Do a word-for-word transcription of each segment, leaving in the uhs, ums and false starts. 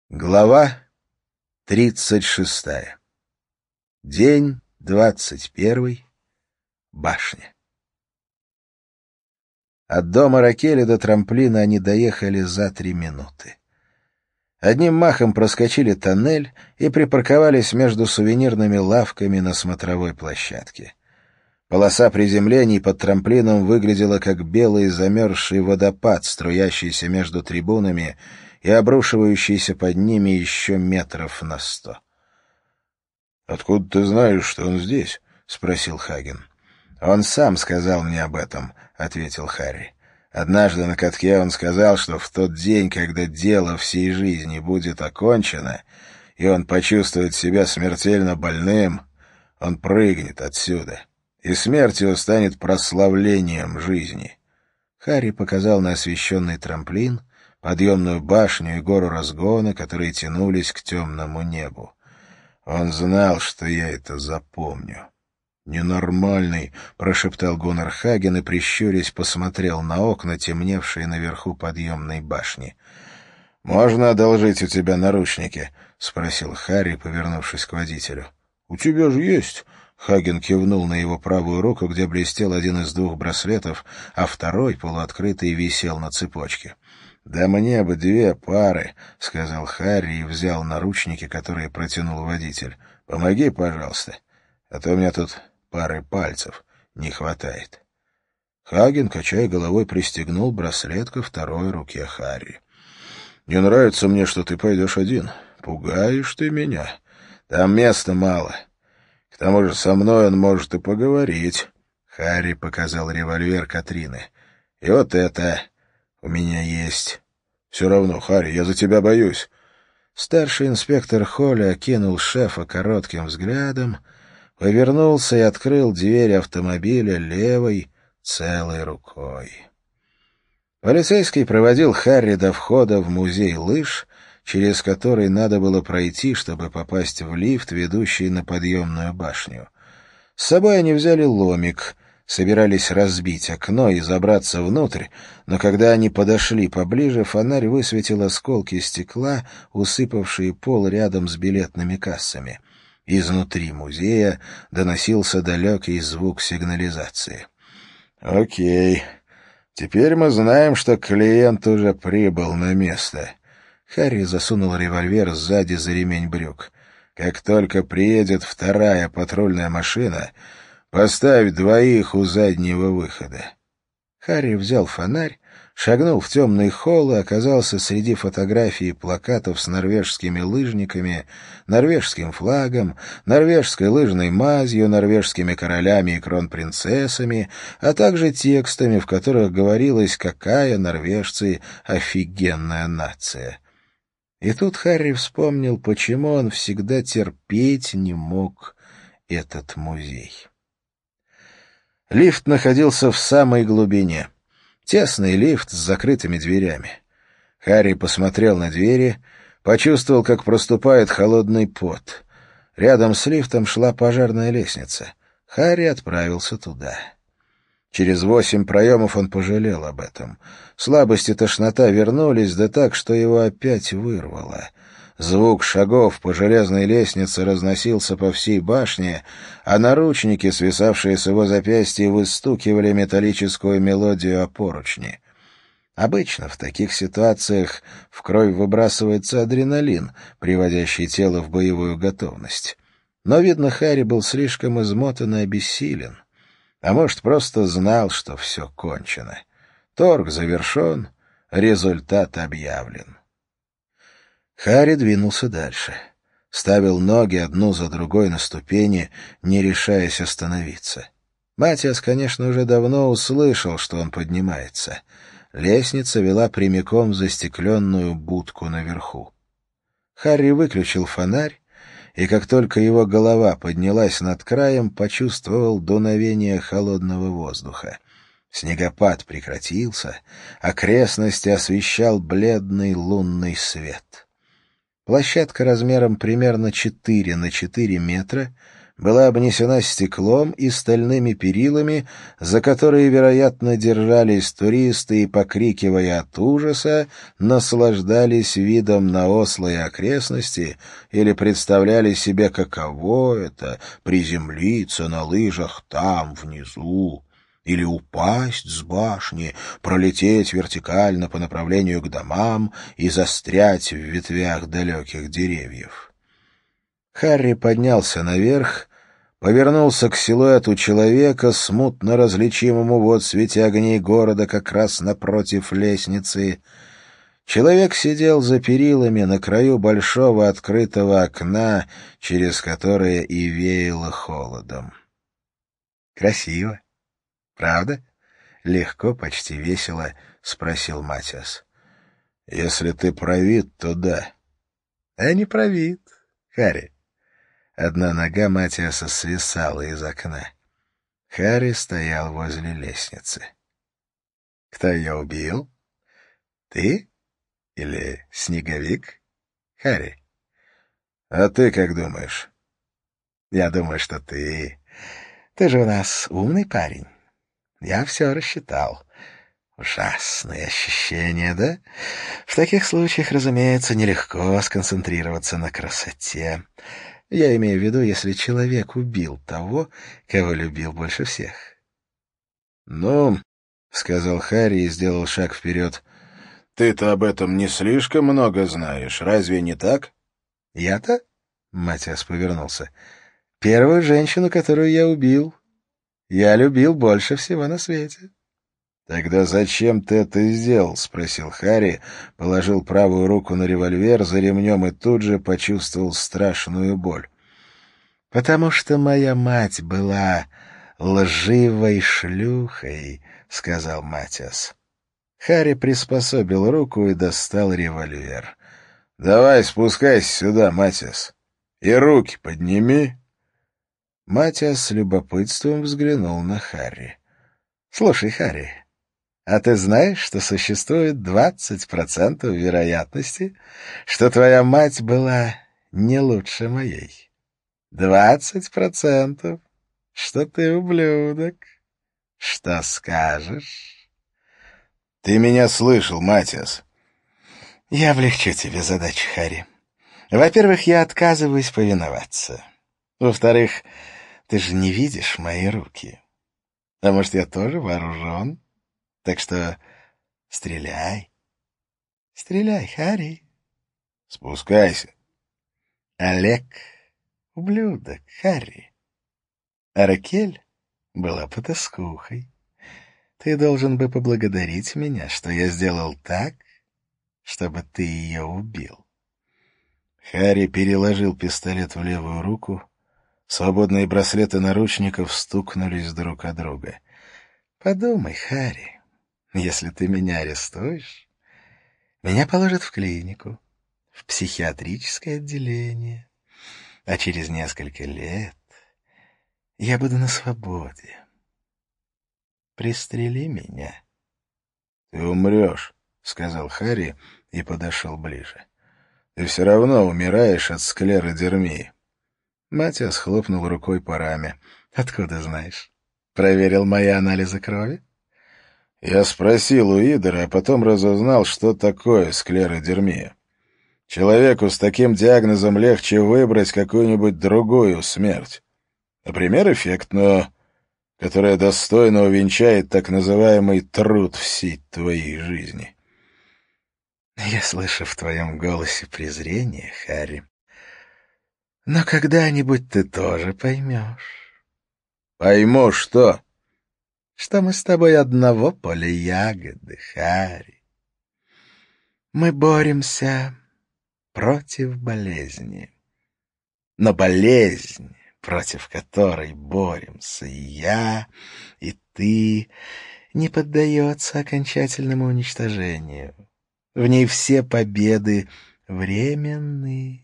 Глава тридцать шестая. День двадцать первый. Башня. От дома Ракели до трамплина они доехали за три минуты. Одним махом проскочили тоннель и припарковались между сувенирными лавками на смотровой площадке. Полоса приземлений под трамплином выглядела как белый замерзший водопад, струящийся между трибунами и обрушивающийся под ними еще метров на сто. — Откуда ты знаешь, что он здесь? — спросил Хаген. — Он сам сказал мне об этом, — ответил Харри. Однажды на катке он сказал, что в тот день, когда дело всей жизни будет окончено, и он почувствует себя смертельно больным, он прыгнет отсюда, и смерть его станет прославлением жизни. Харри показал на освещенный трамплин, подъемную башню и гору разгона, которые тянулись к темному небу. Он знал, что я это запомню. «Ненормальный», — прошептал Гуннар Хаген и, прищурясь, посмотрел на окна, темневшие наверху подъемной башни. «Можно одолжить у тебя наручники?» — спросил Харри, повернувшись к водителю. «У тебя же есть». Хаген кивнул на его правую руку, где блестел один из двух браслетов, а второй, полуоткрытый, висел на цепочке. «Да мне бы две пары», — сказал Харри и взял наручники, которые протянул водитель. «Помоги, пожалуйста, а то у меня тут пары пальцев не хватает». Хаген, качая головой, пристегнул браслет ко второй руке Харри. «Не нравится мне, что ты пойдешь один. Пугаешь ты меня. Там места мало. К тому же со мной он может и поговорить». Харри показал револьвер Катрины. «И вот это у меня есть». «Все равно, Харри, я за тебя боюсь». Старший инспектор Холли окинул шефа коротким взглядом, повернулся и открыл дверь автомобиля левой целой рукой. Полицейский проводил Харри до входа в музей лыж, через который надо было пройти, чтобы попасть в лифт, ведущий на подъемную башню. С собой они взяли ломик, собирались разбить окно и забраться внутрь, но когда они подошли поближе, фонарь высветил осколки стекла, усыпавшие пол рядом с билетными кассами. Изнутри музея доносился далекий звук сигнализации. «Окей, теперь мы знаем, что клиент уже прибыл на место». Харри засунул револьвер сзади за ремень брюк. «Как только приедет вторая патрульная машина, поставь двоих у заднего выхода». Харри взял фонарь, шагнул в темный холл и оказался среди фотографий и плакатов с норвежскими лыжниками, норвежским флагом, норвежской лыжной мазью, норвежскими королями и кронпринцессами, а также текстами, в которых говорилось, какая норвежцы офигенная нация. И тут Харри вспомнил, почему он всегда терпеть не мог этот музей. Лифт находился в самой глубине. Тесный лифт с закрытыми дверями. Харри посмотрел на двери, почувствовал, как проступает холодный пот. Рядом с лифтом шла пожарная лестница. Харри отправился туда. Через восемь проемов он пожалел об этом. Слабость и тошнота вернулись, да так, что его опять вырвало. Звук шагов по железной лестнице разносился по всей башне, а наручники, свисавшие с его запястья, выстукивали металлическую мелодию о поручни. Обычно в таких ситуациях в кровь выбрасывается адреналин, приводящий тело в боевую готовность. Но, видно, Харри был слишком измотан и обессилен. А может, просто знал, что все кончено. Торг завершен, результат объявлен. Харри двинулся дальше. Ставил ноги одну за другой на ступени, не решаясь остановиться. Матиас, конечно, уже давно услышал, что он поднимается. Лестница вела прямиком в застекленную будку наверху. Харри выключил фонарь, и как только его голова поднялась над краем, почувствовал дуновение холодного воздуха. Снегопад прекратился, окрестности освещал бледный лунный свет. Площадка размером примерно четыре на четыре метра была обнесена стеклом и стальными перилами, за которые, вероятно, держались туристы и, покрикивая от ужаса, наслаждались видом на Осло и окрестности или представляли себе, каково это — приземлиться на лыжах там, внизу, или упасть с башни, пролететь вертикально по направлению к домам и застрять в ветвях далеких деревьев. Харри поднялся наверх, повернулся к силуэту человека, смутно различимому в отсвете огней города как раз напротив лестницы. Человек сидел за перилами на краю большого открытого окна, через которое и веяло холодом. «Красиво, правда?» — легко, почти весело спросил Матиас. «Если ты провид, то да». «А не провид, Харри». Одна нога Матиаса свисала из окна. Харри стоял возле лестницы. «Кто ее убил? Ты или Снеговик, Харри?» «А ты как думаешь?» «Я думаю, что ты. Ты же у нас умный парень. Я все рассчитал. Ужасные ощущения, да? В таких случаях, разумеется, нелегко сконцентрироваться на красоте. Я имею в виду, если человек убил того, кого любил больше всех». «Ну, — сказал Харри и сделал шаг вперед, — ты-то об этом не слишком много знаешь, разве не так?» «Я-то?» — Матиас повернулся. «Первую женщину, которую я убил, я любил больше всего на свете». «Тогда зачем ты это сделал?» — спросил Харри, положил правую руку на револьвер за ремнем и тут же почувствовал страшную боль. «Потому что моя мать была лживой шлюхой», — сказал Матиас. Харри приспособил руку и достал револьвер. «Давай спускайся сюда, Матиас, и руки подними». Матиас с любопытством взглянул на Харри. «Слушай, Харри, а ты знаешь, что существует двадцать процентов вероятности, что твоя мать была не лучше моей? Двадцать процентов, что ты ублюдок. Что скажешь?» «Ты меня слышал, Матиас?» «Я облегчу тебе задачу, Харри. Во-первых, я отказываюсь повиноваться. Во-вторых, ты же не видишь мои руки. А может, я тоже вооружен? Так что стреляй. Стреляй, Харри». «Спускайся». Олег — ублюдок, Харри. А Ракель была потаскухой. Ты должен бы поблагодарить меня, что я сделал так, чтобы ты ее убил». Харри переложил пистолет в левую руку. Свободные браслеты наручников стукнулись друг о друга. «Подумай, Харри, если ты меня арестуешь, меня положат в клинику, в психиатрическое отделение, а через несколько лет я буду на свободе. Пристрели меня». «Ты умрешь», — сказал Харри и подошел ближе. «Ты все равно умираешь от склеродермии». Матиас хлопнул рукой по раме. «Откуда знаешь? Проверил мои анализы крови?» «Я спросил у Идора, а потом разузнал, что такое склеродермия. Человеку с таким диагнозом легче выбрать какую-нибудь другую смерть. Например, эффектную, которая достойно увенчает так называемый труд всей твоей жизни». «Я слышу в твоем голосе презрение, Харри. Но когда-нибудь ты тоже поймешь». «Пойму что?» «Что мы с тобой одного поля ягоды, Харри. Мы боремся против болезни. Но болезнь, против которой боремся и я, и ты, не поддается окончательному уничтожению. В ней все победы временны.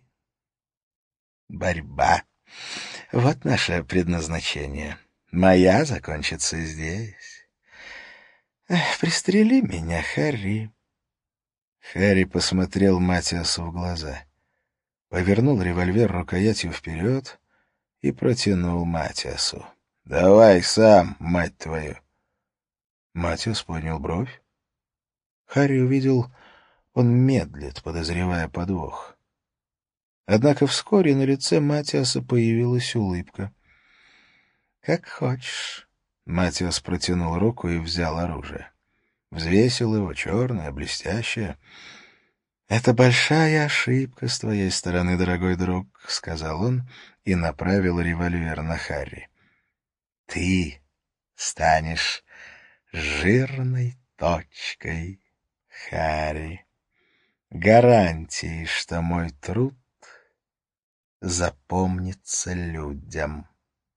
Борьба — вот наше предназначение. Моя закончится здесь. Эх, пристрели меня, Харри». Харри посмотрел Матиасу в глаза, повернул револьвер рукоятью вперед и протянул Матиасу. «Давай сам, мать твою!» Матиас поднял бровь. Харри увидел, он медлит, подозревая подвох. Однако вскоре на лице Матиаса появилась улыбка. «Как хочешь». Матиас протянул руку и взял оружие. Взвесил его, черное, блестящее. «Это большая ошибка с твоей стороны, дорогой друг», — сказал он и направил револьвер на Харри. «Ты станешь жирной точкой, Харри, гарантией, что мой труд запомнится людям».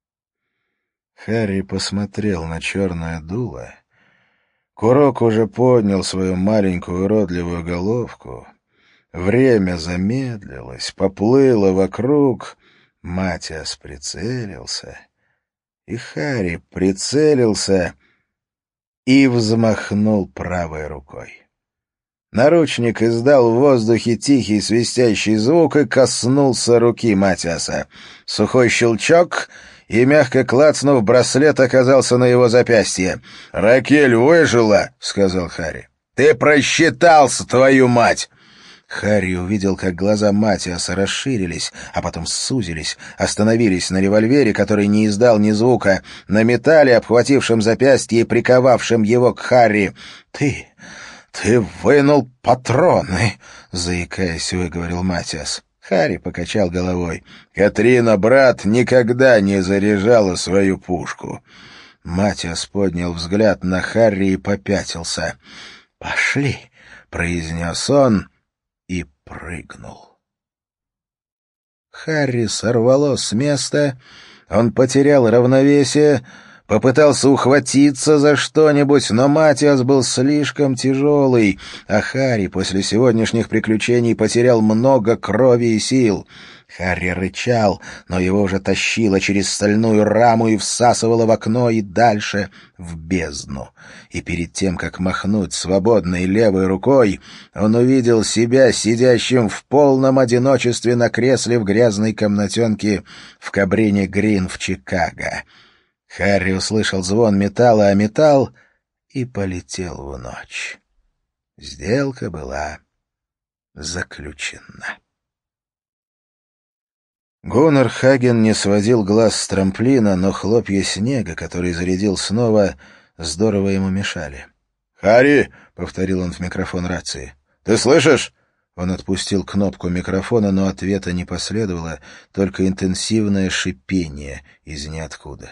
Харри посмотрел на черное дуло. Курок уже поднял свою маленькую уродливую головку. Время замедлилось, поплыло вокруг. Матиас прицелился. И Харри прицелился и взмахнул правой рукой. Наручник издал в воздухе тихий свистящий звук и коснулся руки Матиаса. Сухой щелчок, и, мягко клацнув, браслет оказался на его запястье. «Ракель выжила», — сказал Харри. «Ты просчитался, твою мать!» Харри увидел, как глаза Матиаса расширились, а потом сузились, остановились на револьвере, который не издал ни звука, на металле, обхватившем запястье и приковавшем его к Харри. «Ты... ты вынул патроны», — заикаясь, выговорил Матиас. Харри покачал головой. «Катрина, брат, никогда не заряжала свою пушку». Матиас поднял взгляд на Харри и попятился. «Пошли», — произнес он и прыгнул. Харри сорвало с места, он потерял равновесие, попытался ухватиться за что-нибудь, но Матиас был слишком тяжелый, а Харри после сегодняшних приключений потерял много крови и сил. Харри рычал, но его уже тащило через стальную раму и всасывало в окно и дальше в бездну. И перед тем, как махнуть свободной левой рукой, он увидел себя сидящим в полном одиночестве на кресле в грязной комнатенке в Кабрине Грин в Чикаго. Харри услышал звон металла о металл и полетел в ночь. Сделка была заключена. Гуннар Хаген не сводил глаз с трамплина, но хлопья снега, который зарядил снова, здорово ему мешали. «Харри!» — повторил он в микрофон рации. «Ты слышишь?» Он отпустил кнопку микрофона, но ответа не последовало, только интенсивное шипение из ниоткуда.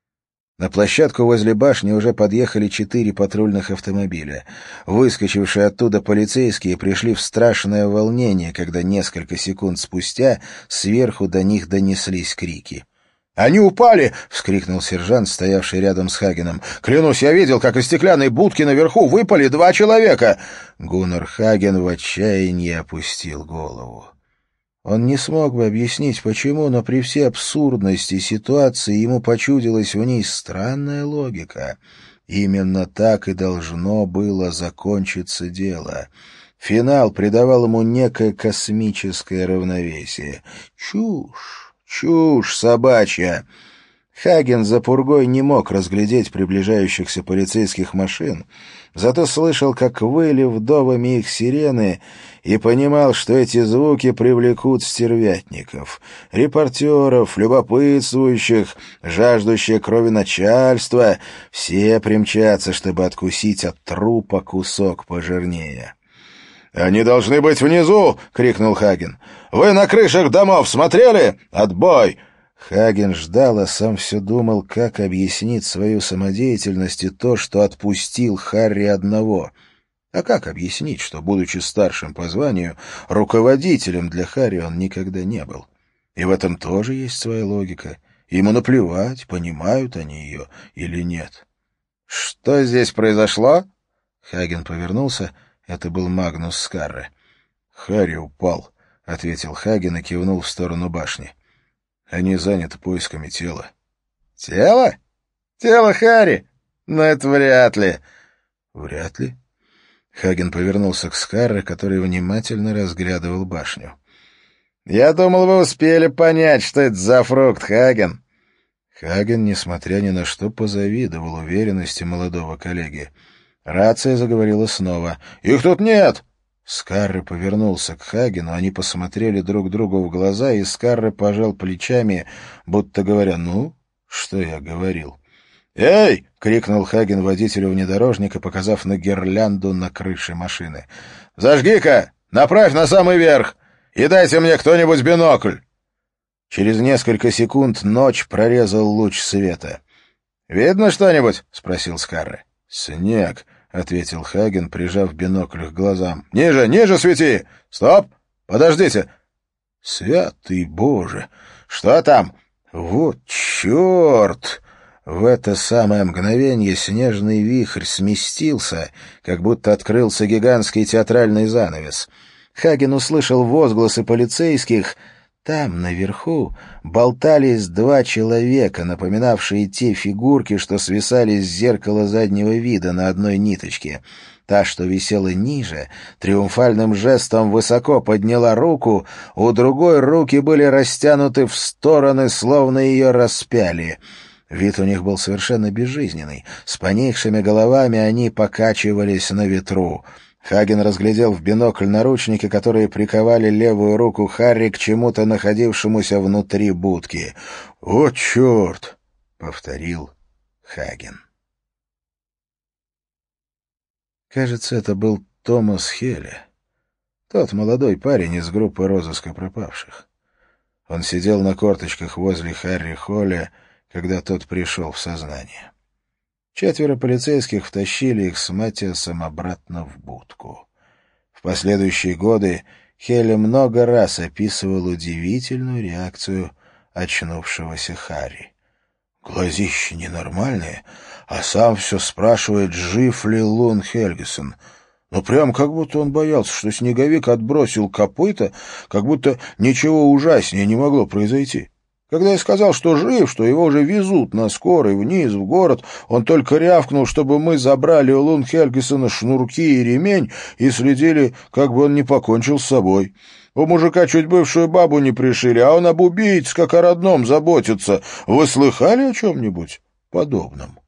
На площадку возле башни уже подъехали четыре патрульных автомобиля. Выскочившие оттуда полицейские пришли в страшное волнение, когда несколько секунд спустя сверху до них донеслись крики. «Они упали!» — вскрикнул сержант, стоявший рядом с Хагеном. «Клянусь, я видел, как из стеклянной будки наверху выпали два человека!» Гуннар Хаген в отчаянии опустил голову. Он не смог бы объяснить, почему, но при всей абсурдности ситуации ему почудилась в ней странная логика. Именно так и должно было закончиться дело. Финал придавал ему некое космическое равновесие. Чушь, чушь собачья! Хаген за пургой не мог разглядеть приближающихся полицейских машин, зато слышал, как выли вдовами их сирены, и понимал, что эти звуки привлекут стервятников, репортеров, любопытствующих, жаждущих крови начальства. Все примчатся, чтобы откусить от трупа кусок пожирнее. «Они должны быть внизу!» — крикнул Хаген. «Вы на крышах домов смотрели? Отбой!» Хаген ждал, а сам все думал, как объяснить свою самодеятельность и то, что отпустил Харри одного. А как объяснить, что, будучи старшим по званию, руководителем для Харри он никогда не был? И в этом тоже есть своя логика. Ему наплевать, понимают они ее или нет. «Что здесь произошло?» Хаген повернулся. Это был Магнус Скарре. «Харри упал», — ответил Хаген и кивнул в сторону башни. «Они заняты поисками тела». «Тело? Тело Харри? Но это вряд ли». «Вряд ли?» Хаген повернулся к Скарре, который внимательно разглядывал башню. Я думал, вы успели понять, что это за фрукт, Хаген». Хаген, несмотря ни на что, позавидовал уверенности молодого коллеги. Рация заговорила снова. «Их тут нет!» Скарре повернулся к Хагену, они посмотрели друг другу в глаза, и Скарре пожал плечами, будто говоря: «Ну, что я говорил?» «Эй!» — крикнул Хаген водителю внедорожника, показав на гирлянду на крыше машины. «Зажги-ка! Направь на самый верх! И дайте мне кто-нибудь бинокль!» Через несколько секунд ночь прорезал луч света. «Видно что-нибудь?» — спросил Скарре. «Снег», — ответил Хаген, прижав бинокль к глазам. «Ниже, ниже свети! Стоп! Подождите!» «Святый Боже! Что там?» «Вот черт!» В это самое мгновение снежный вихрь сместился, как будто открылся гигантский театральный занавес. Хаген услышал возгласы полицейских. Там, наверху, болтались два человека, напоминавшие те фигурки, что свисали с зеркала заднего вида на одной ниточке. Та, что висела ниже, триумфальным жестом высоко подняла руку, у другой руки были растянуты в стороны, словно ее распяли. Вид у них был совершенно безжизненный. С поникшими головами они покачивались на ветру. Хаген разглядел в бинокль наручники, которые приковали левую руку Харри к чему-то, находившемуся внутри будки. «О, черт!» — повторил Хаген. Кажется, это был Томас Хелли, тот молодой парень из группы розыска пропавших. Он сидел на корточках возле Харри Холля, когда тот пришел в сознание. Четверо полицейских втащили их с Матиасом обратно в будку. В последующие годы Хелли много раз описывал удивительную реакцию очнувшегося Харри. Глазища ненормальные, а сам все спрашивает, жив ли Лун Хельгесон. Ну, прям как будто он боялся, что снеговик отбросил копыта, как будто ничего ужаснее не могло произойти. Когда я сказал, что жив, что его уже везут на скорой вниз, в город, он только рявкнул, чтобы мы забрали у Лун Хельгесона шнурки и ремень и следили, как бы он не покончил с собой. У мужика чуть бывшую бабу не пришили, а он об убийце, как о родном, заботится. Вы слыхали о чем-нибудь подобном?